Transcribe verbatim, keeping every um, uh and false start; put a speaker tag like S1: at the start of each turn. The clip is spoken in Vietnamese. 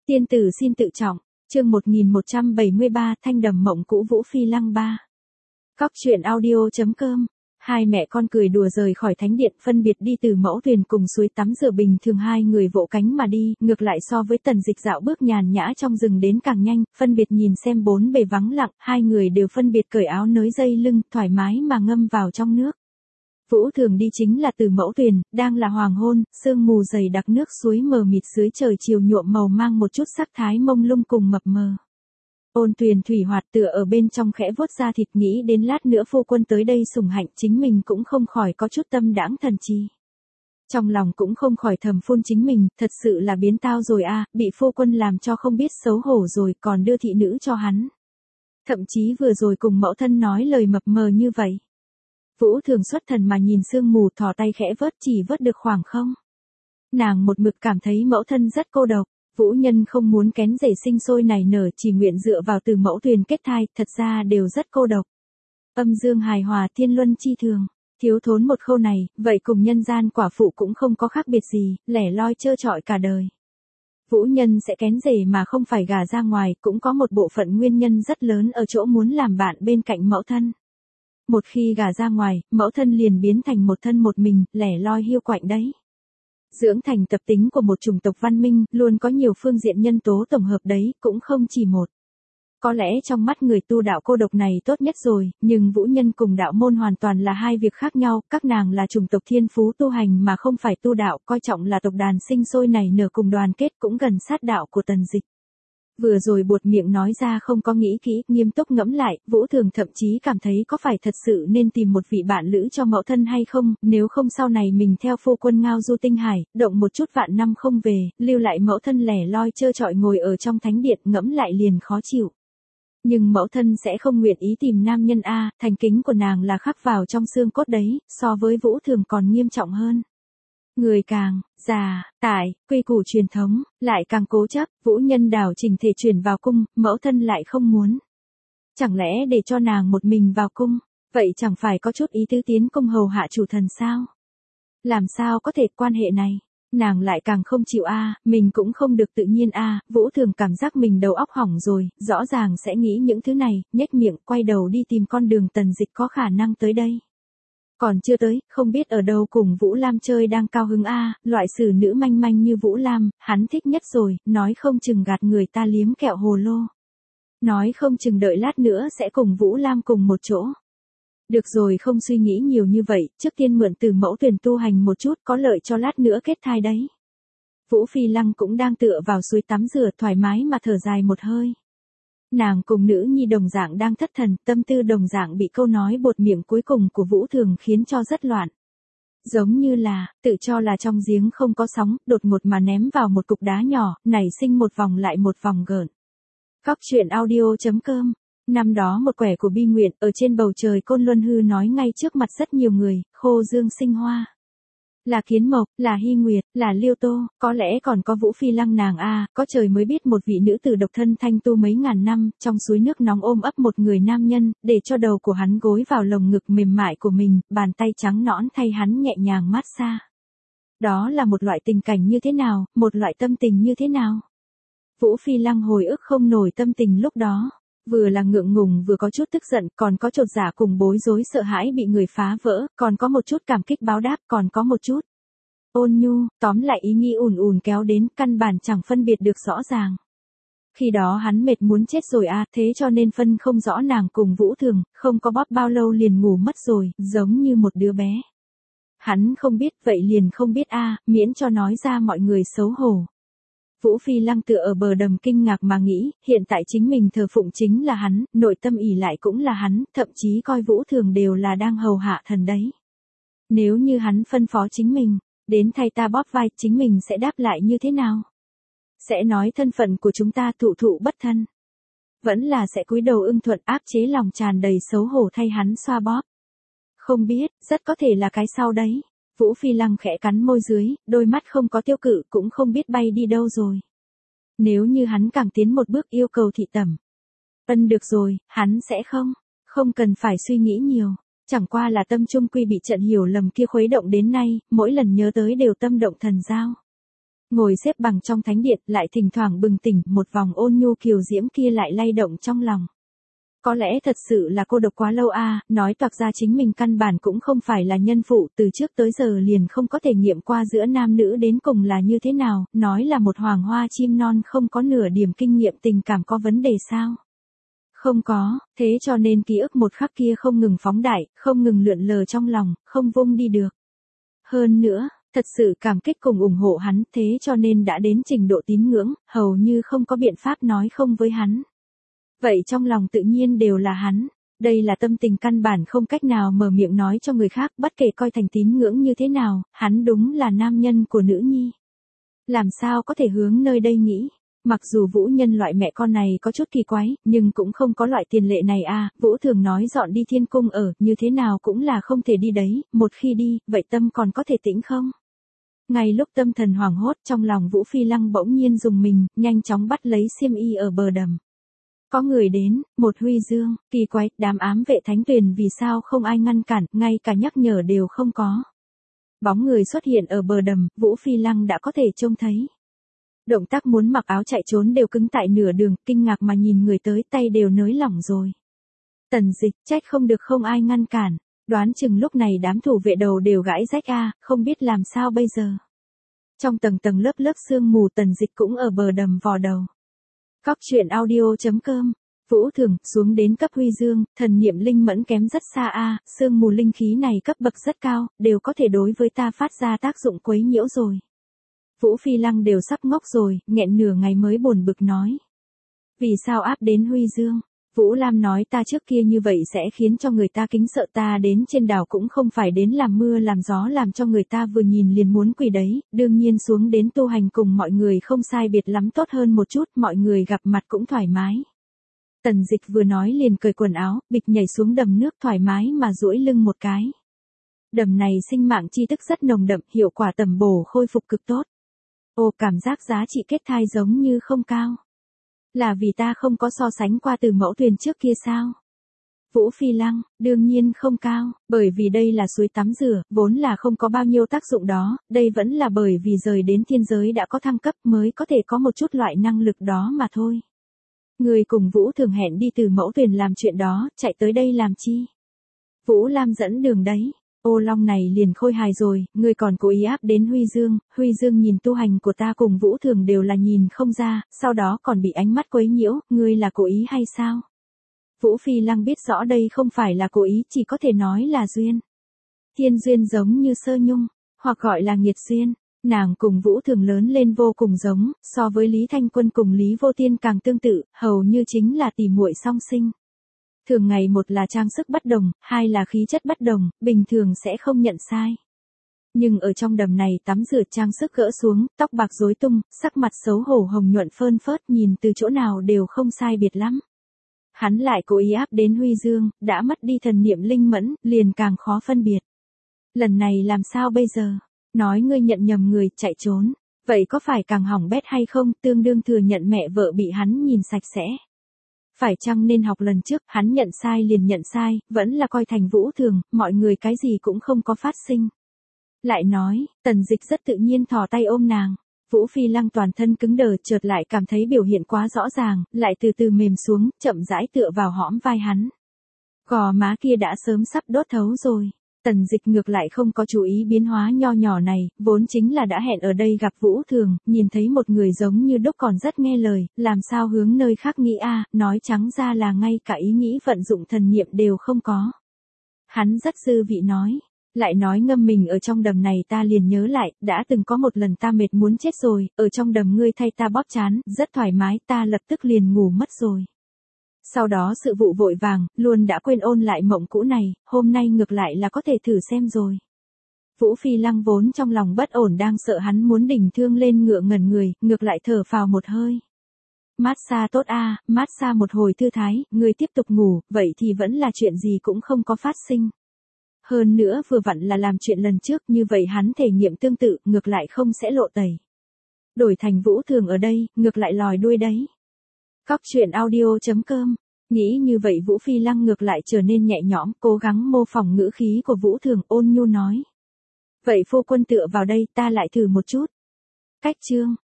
S1: Tiên tử xin tự trọng, chương một nghìn một trăm bảy mươi ba Thanh đầm mộng cũ Vũ Phi Lăng ba. Cóc truyện audio.com. Hai mẹ con cười đùa rời khỏi thánh điện, phân biệt đi từ mẫu thuyền cùng suối tắm rửa. Bình thường hai người vỗ cánh mà đi, ngược lại so với Tần Dịch dạo bước nhàn nhã trong rừng đến càng nhanh, phân biệt nhìn xem bốn bề vắng lặng, hai người đều phân biệt cởi áo nới dây lưng, thoải mái mà ngâm vào trong nước. Vũ Thường đi chính là từ mẫu thuyền, đang là hoàng hôn, sương mù dày đặc, nước suối mờ mịt dưới trời chiều nhuộm màu mang một chút sắc thái mông lung cùng mập mờ. Ôn Tuyền thủy hoạt tựa ở bên trong khẽ vuốt da thịt, nghĩ đến lát nữa phu quân tới đây sủng hạnh, chính mình cũng không khỏi có chút tâm đãng thần trí. Trong lòng cũng không khỏi thầm phun chính mình, thật sự là biến tao rồi a, bị phu quân làm cho không biết xấu hổ rồi, còn đưa thị nữ cho hắn. Thậm chí vừa rồi cùng mẫu thân nói lời mập mờ như vậy. Vũ Thường xuất thần mà nhìn sương mù, thò tay khẽ vớt, chỉ vớt được khoảng không. Nàng một mực cảm thấy mẫu thân rất cô độc. Vũ Nhân không muốn kén rể sinh sôi nảy nở, chỉ nguyện dựa vào từ mẫu thuyền kết thai, thật ra đều rất cô độc. Âm dương hài hòa, thiên luân chi thường, thiếu thốn một khâu này, vậy cùng nhân gian quả phụ cũng không có khác biệt gì, lẻ loi trơ trọi cả đời. Vũ Nhân sẽ kén rể mà không phải gả ra ngoài, cũng có một bộ phận nguyên nhân rất lớn ở chỗ muốn làm bạn bên cạnh mẫu thân. Một khi gả ra ngoài, mẫu thân liền biến thành một thân một mình, lẻ loi hiu quạnh đấy. Dưỡng thành tập tính của một chủng tộc văn minh, luôn có nhiều phương diện nhân tố tổng hợp đấy, cũng không chỉ một. Có lẽ trong mắt người tu đạo cô độc này tốt nhất rồi, nhưng Vũ Nhân cùng đạo môn hoàn toàn là hai việc khác nhau, các nàng là chủng tộc thiên phú tu hành mà không phải tu đạo, coi trọng là tộc đàn sinh sôi nảy nở cùng đoàn kết, cũng gần sát đạo của Tần Dịch. Vừa rồi buột miệng nói ra không có nghĩ kỹ, nghiêm túc ngẫm lại, Vũ Thường thậm chí cảm thấy có phải thật sự nên tìm một vị bạn lữ cho mẫu thân hay không, nếu không sau này mình theo phu quân ngao du tinh hải, động một chút vạn năm không về, lưu lại mẫu thân lẻ loi trơ trọi ngồi ở trong thánh điện, ngẫm lại liền khó chịu. Nhưng mẫu thân sẽ không nguyện ý tìm nam nhân a, thành kính của nàng là khắc vào trong xương cốt đấy, so với Vũ Thường còn nghiêm trọng hơn. Người càng già, tại, quy củ truyền thống, lại càng cố chấp, Vũ Nhân đảo chỉnh thể chuyển vào cung, mẫu thân lại không muốn. Chẳng lẽ để cho nàng một mình vào cung, vậy chẳng phải có chút ý tứ tiến cung hầu hạ chủ thần sao? Làm sao có thể quan hệ này? Nàng lại càng không chịu a, mình cũng không được tự nhiên a, Vũ Thường cảm giác mình đầu óc hỏng rồi, rõ ràng sẽ nghĩ những thứ này, nhếch miệng quay đầu đi tìm con đường Tần Dịch có khả năng tới đây. Còn chưa tới, không biết ở đâu cùng Vũ Lam chơi đang cao hứng a, loại xử nữ manh manh như Vũ Lam, hắn thích nhất rồi, nói không chừng gạt người ta liếm kẹo hồ lô. Nói không chừng đợi lát nữa sẽ cùng Vũ Lam cùng một chỗ. Được rồi, không suy nghĩ nhiều như vậy, trước tiên mượn từ mẫu thuyền tu hành một chút, có lợi cho lát nữa kết thai đấy. Vũ Phi Lăng cũng đang tựa vào suối tắm rửa, thoải mái mà thở dài một hơi. Nàng cùng nữ nhi đồng dạng đang thất thần, tâm tư đồng dạng bị câu nói bột miệng cuối cùng của Vũ Thường khiến cho rất loạn. Giống như là, tự cho là trong giếng không có sóng, đột ngột mà ném vào một cục đá nhỏ, nảy sinh một vòng lại một vòng gợn. Cóc truyện audio.com. Năm đó một quẻ của bi nguyện, ở trên bầu trời Côn Luân hư nói ngay trước mặt rất nhiều người, khô dương sinh hoa. Là Kiến Mộc, là Hy Nguyệt, là Liêu Tô, có lẽ còn có Vũ Phi Lăng nàng a, có trời mới biết một vị nữ tử độc thân thanh tu mấy ngàn năm, trong suối nước nóng ôm ấp một người nam nhân, để cho đầu của hắn gối vào lồng ngực mềm mại của mình, bàn tay trắng nõn thay hắn nhẹ nhàng mát xa. Đó là một loại tình cảnh như thế nào, một loại tâm tình như thế nào? Vũ Phi Lăng hồi ức không nổi tâm tình lúc đó. Vừa là ngượng ngùng vừa có chút tức giận, còn có chột dạ cùng bối rối sợ hãi bị người phá vỡ, còn có một chút cảm kích báo đáp, còn có một chút ôn nhu, tóm lại ý nghĩ ùn ùn kéo đến, căn bản chẳng phân biệt được rõ ràng. Khi đó hắn mệt muốn chết rồi a, thế cho nên phân không rõ nàng cùng Vũ Thường, không có bóp bao lâu liền ngủ mất rồi, giống như một đứa bé. Hắn không biết, vậy liền không biết a, miễn cho nói ra mọi người xấu hổ. Vũ Phi Lăng tựa ở bờ đầm kinh ngạc mà nghĩ, hiện tại chính mình thờ phụng chính là hắn, nội tâm ỷ lại cũng là hắn, thậm chí coi Vũ Thường đều là đang hầu hạ thần đấy. Nếu như hắn phân phó chính mình, đến thay ta bóp vai, chính mình sẽ đáp lại như thế nào? Sẽ nói thân phận của chúng ta thụ thụ bất thân. Vẫn là sẽ cúi đầu ưng thuận, áp chế lòng tràn đầy xấu hổ thay hắn xoa bóp. Không biết, rất có thể là cái sau đấy. Vũ Phi Lăng khẽ cắn môi dưới, đôi mắt không có tiêu cự, cũng không biết bay đi đâu rồi. Nếu như hắn càng tiến một bước yêu cầu thị tẩm. Ân được rồi, hắn sẽ không, không cần phải suy nghĩ nhiều. Chẳng qua là tâm trung quy bị trận hiểu lầm kia khuấy động đến nay, mỗi lần nhớ tới đều tâm động thần giao. Ngồi xếp bằng trong thánh điện, lại thỉnh thoảng bừng tỉnh, một vòng ôn nhu kiều diễm kia lại lay động trong lòng. Có lẽ thật sự là cô độc quá lâu a, nói toạc ra chính mình căn bản cũng không phải là nhân phụ, từ trước tới giờ liền không có thể nghiệm qua giữa nam nữ đến cùng là như thế nào, nói là một hoàng hoa chim non không có nửa điểm kinh nghiệm tình cảm có vấn đề sao? Không có, thế cho nên ký ức một khắc kia không ngừng phóng đại, không ngừng lượn lờ trong lòng, không vung đi được. Hơn nữa, thật sự cảm kích cùng ủng hộ hắn, thế cho nên đã đến trình độ tín ngưỡng, hầu như không có biện pháp nói không với hắn. Vậy trong lòng tự nhiên đều là hắn, đây là tâm tình căn bản không cách nào mở miệng nói cho người khác, bất kể coi thành tín ngưỡng như thế nào, hắn đúng là nam nhân của nữ nhi. Làm sao có thể hướng nơi đây nghĩ? Mặc dù Vũ Nhân loại mẹ con này có chút kỳ quái, nhưng cũng không có loại tiền lệ này à, Vũ thường nói dọn đi thiên cung ở, như thế nào cũng là không thể đi đấy, một khi đi, vậy tâm còn có thể tĩnh không? Ngay lúc tâm thần hoảng hốt trong lòng Vũ Phi Lăng bỗng nhiên dùng mình, nhanh chóng bắt lấy xiêm y ở bờ đầm. Có người đến, một Huy Dương, kỳ quái, đám ám vệ thánh tuyền vì sao không ai ngăn cản, ngay cả nhắc nhở đều không có. Bóng người xuất hiện ở bờ đầm, Vũ Phi Lăng đã có thể trông thấy. Động tác muốn mặc áo chạy trốn đều cứng tại nửa đường, kinh ngạc mà nhìn người tới, tay đều nới lỏng rồi. Tần Dịch, trách không được không ai ngăn cản, đoán chừng lúc này đám thủ vệ đầu đều gãi rách a, không biết làm sao bây giờ. Trong tầng tầng lớp lớp sương mù Tần Dịch cũng ở bờ đầm vò đầu. Cóc truyện audio chấm com, Vũ Thường, xuống đến cấp Huy Dương, thần niệm linh mẫn kém rất xa a, sương mù linh khí này cấp bậc rất cao, đều có thể đối với ta phát ra tác dụng quấy nhiễu rồi. Vũ Phi Lăng đều sắp ngốc rồi, nghẹn nửa ngày mới buồn bực nói. Vì sao áp đến Huy Dương? Vũ Lam nói ta trước kia như vậy sẽ khiến cho người ta kính sợ, ta đến trên đảo cũng không phải đến làm mưa làm gió làm cho người ta vừa nhìn liền muốn quỳ đấy, đương nhiên xuống đến tu hành cùng mọi người không sai biệt lắm, tốt hơn một chút, mọi người gặp mặt cũng thoải mái. Tần Dịch vừa nói liền cởi quần áo, bịch nhảy xuống đầm nước thoải mái mà duỗi lưng một cái. Đầm này sinh mạng chi tức rất nồng đậm, hiệu quả tầm bổ khôi phục cực tốt. Ồ, cảm giác giá trị kết thai giống như không cao. Là vì ta không có so sánh qua từ mẫu thuyền trước kia sao? Vũ Phi Lăng, đương nhiên không cao, bởi vì đây là suối tắm rửa, vốn là không có bao nhiêu tác dụng đó, đây vẫn là bởi vì rời đến thiên giới đã có thăng cấp mới có thể có một chút loại năng lực đó mà thôi. Người cùng Vũ thường hẹn đi từ mẫu thuyền làm chuyện đó, chạy tới đây làm chi? Vũ Lam dẫn đường đấy. Ô Long này liền khôi hài rồi, ngươi còn cố ý áp đến Huy Dương, Huy Dương nhìn tu hành của ta cùng Vũ thường đều là nhìn không ra, sau đó còn bị ánh mắt quấy nhiễu, ngươi là cố ý hay sao? Vũ Phi Lăng biết rõ đây không phải là cố ý, chỉ có thể nói là duyên. Thiên duyên giống như sơ nhung, hoặc gọi là nghiệt duyên, nàng cùng Vũ thường lớn lên vô cùng giống, so với Lý Thanh Quân cùng Lý Vô Tiên càng tương tự, hầu như chính là tỷ muội song sinh. Thường ngày một là trang sức bất đồng, hai là khí chất bất đồng, bình thường sẽ không nhận sai. Nhưng ở trong đầm này tắm rửa trang sức gỡ xuống, tóc bạc rối tung, sắc mặt xấu hổ hồng nhuận phơn phớt, nhìn từ chỗ nào đều không sai biệt lắm. Hắn lại cố ý áp đến Huy Dương, đã mất đi thần niệm linh mẫn, liền càng khó phân biệt. Lần này làm sao bây giờ? Nói ngươi nhận nhầm người, chạy trốn. Vậy có phải càng hỏng bét hay không, tương đương thừa nhận mẹ vợ bị hắn nhìn sạch sẽ. Phải chăng nên học lần trước, hắn nhận sai liền nhận sai, vẫn là coi thành Vũ thường, mọi người cái gì cũng không có phát sinh. Lại nói, Tần Dịch rất tự nhiên thò tay ôm nàng. Vũ Phi Lăng toàn thân cứng đờ, chợt lại cảm thấy biểu hiện quá rõ ràng, lại từ từ mềm xuống, chậm rãi tựa vào hõm vai hắn. Gò má kia đã sớm sắp đốt thấu rồi. Tần Dịch ngược lại không có chú ý biến hóa nho nhỏ này, vốn chính là đã hẹn ở đây gặp Vũ thường, nhìn thấy một người giống như đúc còn rất nghe lời, làm sao hướng nơi khác nghĩ a, nói trắng ra là ngay cả ý nghĩ vận dụng thần niệm đều không có. Hắn rất dư vị nói, lại nói ngâm mình ở trong đầm này ta liền nhớ lại, đã từng có một lần ta mệt muốn chết rồi, ở trong đầm ngươi thay ta bóp trán, rất thoải mái, ta lập tức liền ngủ mất rồi. Sau đó sự vụ vội vàng, luôn đã quên ôn lại mộng cũ này, hôm nay ngược lại là có thể thử xem rồi. Vũ Phi Lăng vốn trong lòng bất ổn đang sợ hắn muốn đỉnh thương lên ngựa ngẩn người, ngược lại thở phào một hơi. Mát xa tốt a, mát xa một hồi thư thái, người tiếp tục ngủ, vậy thì vẫn là chuyện gì cũng không có phát sinh. Hơn nữa vừa vặn là làm chuyện lần trước, như vậy hắn thể nghiệm tương tự, ngược lại không sẽ lộ tẩy. Đổi thành Vũ thường ở đây, ngược lại lòi đuôi đấy. Cóc truyện audio chấm com, nghĩ như vậy Vũ Phi Lăng ngược lại trở nên nhẹ nhõm, cố gắng mô phỏng ngữ khí của Vũ thường, ôn nhu nói. Vậy phu quân tựa vào đây, ta lại thử một chút. Cách chương